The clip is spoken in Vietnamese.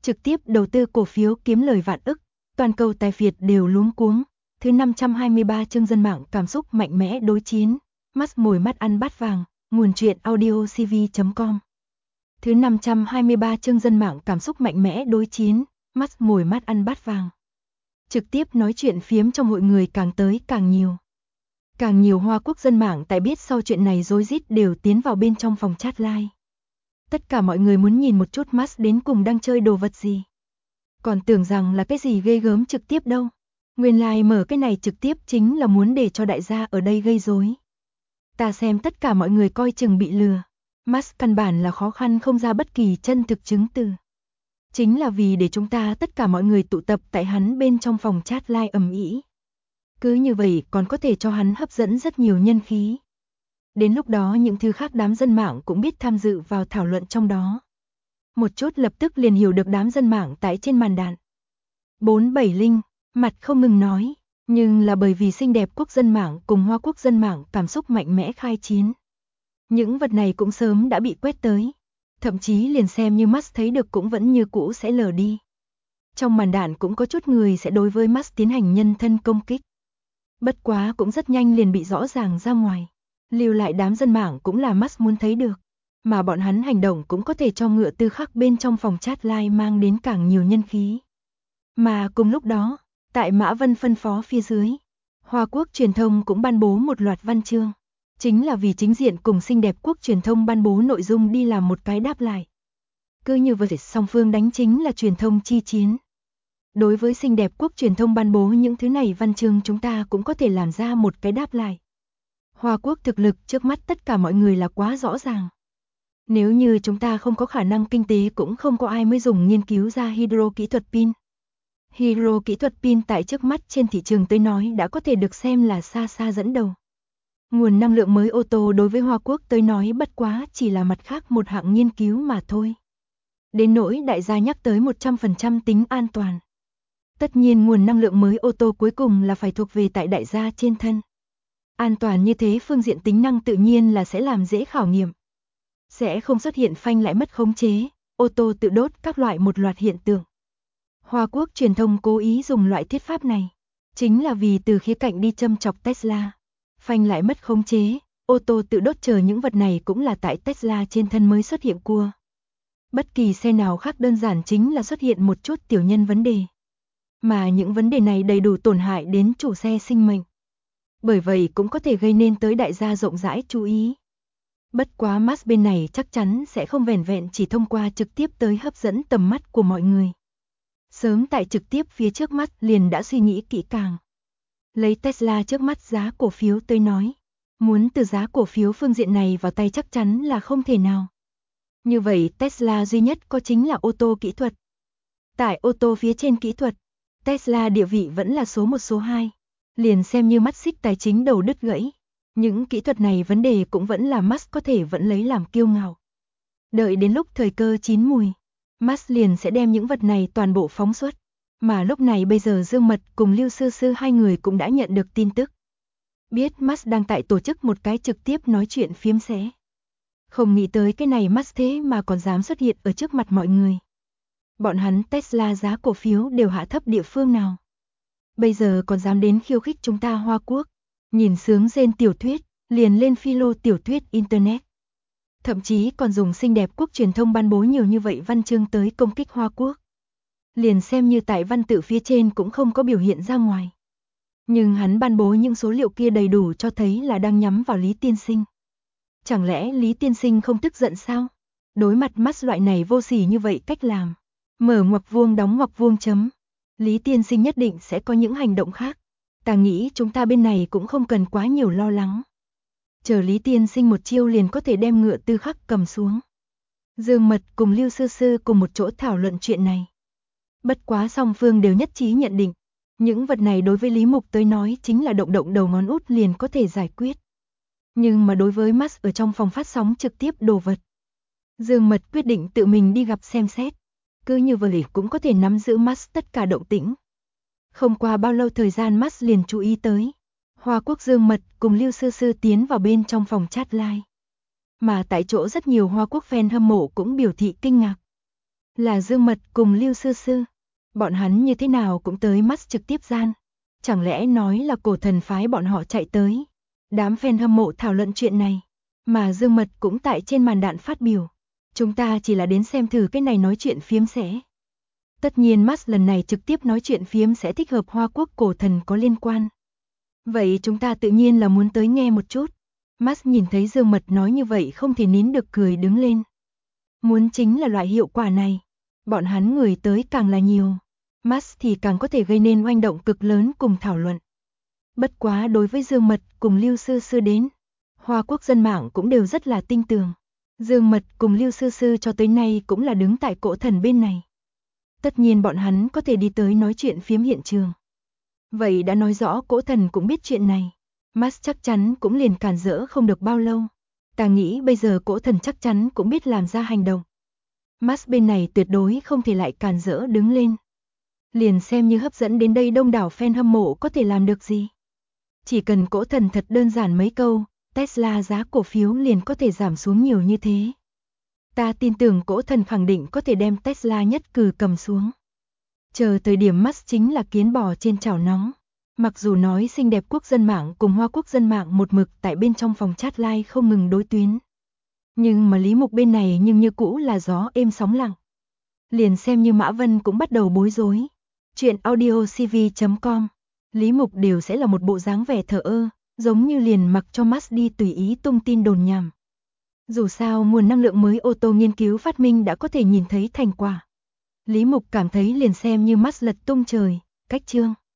trực tiếp đầu tư cổ phiếu kiếm lời vạn ức, toàn cầu tài phiệt đều luống cuống. Thứ 523 chương dân mạng cảm xúc mạnh mẽ đối chiến, Musk mồi mắt ăn bát vàng, nguồn truyện audio cv.com. Thứ 523 chương dân mạng cảm xúc mạnh mẽ đối chiến, Musk mồi mắt ăn bát vàng. Trực tiếp nói chuyện phiếm trong hội người càng tới càng nhiều. Càng nhiều Hoa Quốc dân mạng tại biết sau chuyện này rối rít đều tiến vào bên trong phòng chat live. Tất cả mọi người muốn nhìn một chút Musk đến cùng đang chơi đồ vật gì. Còn tưởng rằng là cái gì ghê gớm trực tiếp đâu. Nguyên lai mở cái này trực tiếp chính là muốn để cho đại gia ở đây gây rối. Ta xem tất cả mọi người coi chừng bị lừa. Musk căn bản là khó khăn không ra bất kỳ chân thực chứng từ. Chính là vì để chúng ta tất cả mọi người tụ tập tại hắn bên trong phòng chat live ầm ĩ. Cứ như vậy còn có thể cho hắn hấp dẫn rất nhiều nhân khí. Đến lúc đó những thứ khác đám dân mạng cũng biết tham dự vào thảo luận trong đó. Một chút lập tức liền hiểu được đám dân mạng tại trên màn đạn. 470, mặt không ngừng nói, nhưng là bởi vì xinh đẹp quốc dân mạng cùng Hoa Quốc dân mạng cảm xúc mạnh mẽ khai chiến. Những vật này cũng sớm đã bị quét tới. Thậm chí liền xem như Musk thấy được cũng vẫn như cũ sẽ lờ đi. Trong màn đạn cũng có chút người sẽ đối với Musk tiến hành nhân thân công kích. Bất quá cũng rất nhanh liền bị rõ ràng ra ngoài. Lưu lại đám dân mạng cũng là Musk muốn thấy được. Mà bọn hắn hành động cũng có thể cho ngựa tư khắc bên trong phòng chat live mang đến càng nhiều nhân khí. Mà cùng lúc đó, tại Mã Vân phân phó phía dưới, Hoa Quốc truyền thông cũng ban bố một loạt văn chương. Chính là vì chính diện cùng xinh đẹp quốc truyền thông ban bố nội dung đi làm một cái đáp lại. Cứ như vậy song phương đánh chính là truyền thông chi chiến. Đối với xinh đẹp quốc truyền thông ban bố những thứ này văn chương chúng ta cũng có thể làm ra một cái đáp lại. Hoa Quốc thực lực trước mắt tất cả mọi người là quá rõ ràng. Nếu như chúng ta không có khả năng kinh tế cũng không có ai mới dùng nghiên cứu ra hydro kỹ thuật pin. Hydro kỹ thuật pin tại trước mắt trên thị trường tới nói đã có thể được xem là xa xa dẫn đầu. Nguồn năng lượng mới ô tô đối với Hoa Quốc tới nói bất quá chỉ là mặt khác một hạng nghiên cứu mà thôi. Đến nỗi đại gia nhắc tới 100% tính an toàn. Tất nhiên nguồn năng lượng mới ô tô cuối cùng là phải thuộc về tại đại gia trên thân. An toàn như thế phương diện tính năng tự nhiên là sẽ làm dễ khảo nghiệm. Sẽ không xuất hiện phanh lại mất khống chế, ô tô tự đốt các loại một loạt hiện tượng. Hoa Quốc truyền thông cố ý dùng loại thuyết pháp này. Chính là vì từ khía cạnh đi châm chọc Tesla. Phanh lại mất khống chế, ô tô tự đốt chờ những vật này cũng là tại Tesla trên thân mới xuất hiện cua. Bất kỳ xe nào khác đơn giản chính là xuất hiện một chút tiểu nhân vấn đề. Mà những vấn đề này đầy đủ tổn hại đến chủ xe sinh mệnh. Bởi vậy cũng có thể gây nên tới đại gia rộng rãi chú ý. Bất quá Musk bên này chắc chắn sẽ không vẻn vẹn chỉ thông qua trực tiếp tới hấp dẫn tầm mắt của mọi người. Sớm tại trực tiếp phía trước mắt liền đã suy nghĩ kỹ càng. Lấy Tesla trước mắt giá cổ phiếu tới nói. Muốn từ giá cổ phiếu phương diện này vào tay chắc chắn là không thể nào. Như vậy Tesla duy nhất có chính là ô tô kỹ thuật. Tại ô tô phía trên kỹ thuật, Tesla địa vị vẫn là số 1 số 2. Liền xem như mắt xích tài chính đầu đứt gãy. Những kỹ thuật này vấn đề cũng vẫn là Musk có thể vẫn lấy làm kiêu ngạo. Đợi đến lúc thời cơ chín mùi, Musk liền sẽ đem những vật này toàn bộ phóng xuất. Mà lúc này bây giờ Dương Mật cùng Lưu Sư Sư hai người cũng đã nhận được tin tức. Biết Musk đang tại tổ chức một cái trực tiếp nói chuyện phiếm xé. Không nghĩ tới cái này Musk thế mà còn dám xuất hiện ở trước mặt mọi người. Bọn hắn Tesla giá cổ phiếu đều hạ thấp địa phương nào. Bây giờ còn dám đến khiêu khích chúng ta Hoa Quốc. Nhìn sướng rên tiểu thuyết, liền lên philo tiểu thuyết Internet. Thậm chí còn dùng xinh đẹp quốc truyền thông ban bố nhiều như vậy văn chương tới công kích Hoa Quốc. Liền xem như tại văn tự phía trên cũng không có biểu hiện ra ngoài. Nhưng hắn ban bố những số liệu kia đầy đủ cho thấy là đang nhắm vào Lý Tiên Sinh. Chẳng lẽ Lý Tiên Sinh không tức giận sao? Đối mặt Musk loại này vô sỉ như vậy cách làm. Mở ngoặc vuông đóng ngoặc vuông chấm. Lý Tiên Sinh nhất định sẽ có những hành động khác. Ta nghĩ chúng ta bên này cũng không cần quá nhiều lo lắng. Chờ Lý Tiên Sinh một chiêu liền có thể đem ngựa tư khắc cầm xuống. Dương Mật cùng Lưu Sư Sư cùng một chỗ thảo luận chuyện này. Bất quá song phương đều nhất trí nhận định. Những vật này đối với Lý Mục tới nói chính là động động đầu ngón út liền có thể giải quyết. Nhưng mà đối với Musk ở trong phòng phát sóng trực tiếp đồ vật. Dương Mật quyết định tự mình đi gặp xem xét. Cứ như vậy cũng có thể nắm giữ Musk tất cả động tĩnh. Không qua bao lâu thời gian Musk liền chú ý tới. Hoa Quốc Dương Mật cùng Lưu Sư Sư tiến vào bên trong phòng chat live. Mà tại chỗ rất nhiều Hoa Quốc fan hâm mộ cũng biểu thị kinh ngạc. Là Dương Mật cùng Lưu Sư Sư. Bọn hắn như thế nào cũng tới mắt trực tiếp gian. Chẳng lẽ nói là cổ thần phái bọn họ chạy tới. Đám fan hâm mộ thảo luận chuyện này. Mà Dương Mật cũng tại trên màn đạn phát biểu. Chúng ta chỉ là đến xem thử cái này nói chuyện phiếm sẽ. Tất nhiên Max lần này trực tiếp nói chuyện phiếm sẽ thích hợp Hoa Quốc cổ thần có liên quan. Vậy chúng ta tự nhiên là muốn tới nghe một chút. Max nhìn thấy Dương Mật nói như vậy không thể nín được cười đứng lên. Muốn chính là loại hiệu quả này. Bọn hắn người tới càng là nhiều. Max thì càng có thể gây nên oanh động cực lớn cùng thảo luận. Bất quá đối với Dương Mật cùng Lưu Sư Sư đến, Hoa Quốc dân mạng cũng đều rất là tin tưởng. Dương Mật cùng Lưu Sư Sư cho tới nay cũng là đứng tại cổ thần bên này. Tất nhiên bọn hắn có thể đi tới nói chuyện phiếm hiện trường. Vậy đã nói rõ cổ thần cũng biết chuyện này. Max chắc chắn cũng liền cản rỡ không được bao lâu. Ta nghĩ bây giờ cổ thần chắc chắn cũng biết làm ra hành động. Max bên này tuyệt đối không thể lại cản rỡ đứng lên. Liền xem như hấp dẫn đến đây đông đảo fan hâm mộ có thể làm được gì. Chỉ cần cổ thần thật đơn giản mấy câu, Tesla giá cổ phiếu liền có thể giảm xuống nhiều như thế. Ta tin tưởng cổ thần khẳng định có thể đem Tesla nhất cử cầm xuống. Chờ thời điểm Max chính là kiến bò trên chảo nóng. Mặc dù nói xinh đẹp quốc dân mạng cùng Hoa Quốc dân mạng một mực tại bên trong phòng chat live không ngừng đối tuyến. Nhưng mà Lý Mục bên này nhưng như cũ là gió êm sóng lặng. Liền xem như Mã Vân cũng bắt đầu bối rối. Chuyện audiocv.com Lý Mục đều sẽ là một bộ dáng vẻ thờ ơ, giống như liền mặc cho Max đi tùy ý tung tin đồn nhảm. Dù sao nguồn năng lượng mới ô tô nghiên cứu phát minh đã có thể nhìn thấy thành quả. Lý Mục cảm thấy liền xem như Max lật tung trời, cách chương.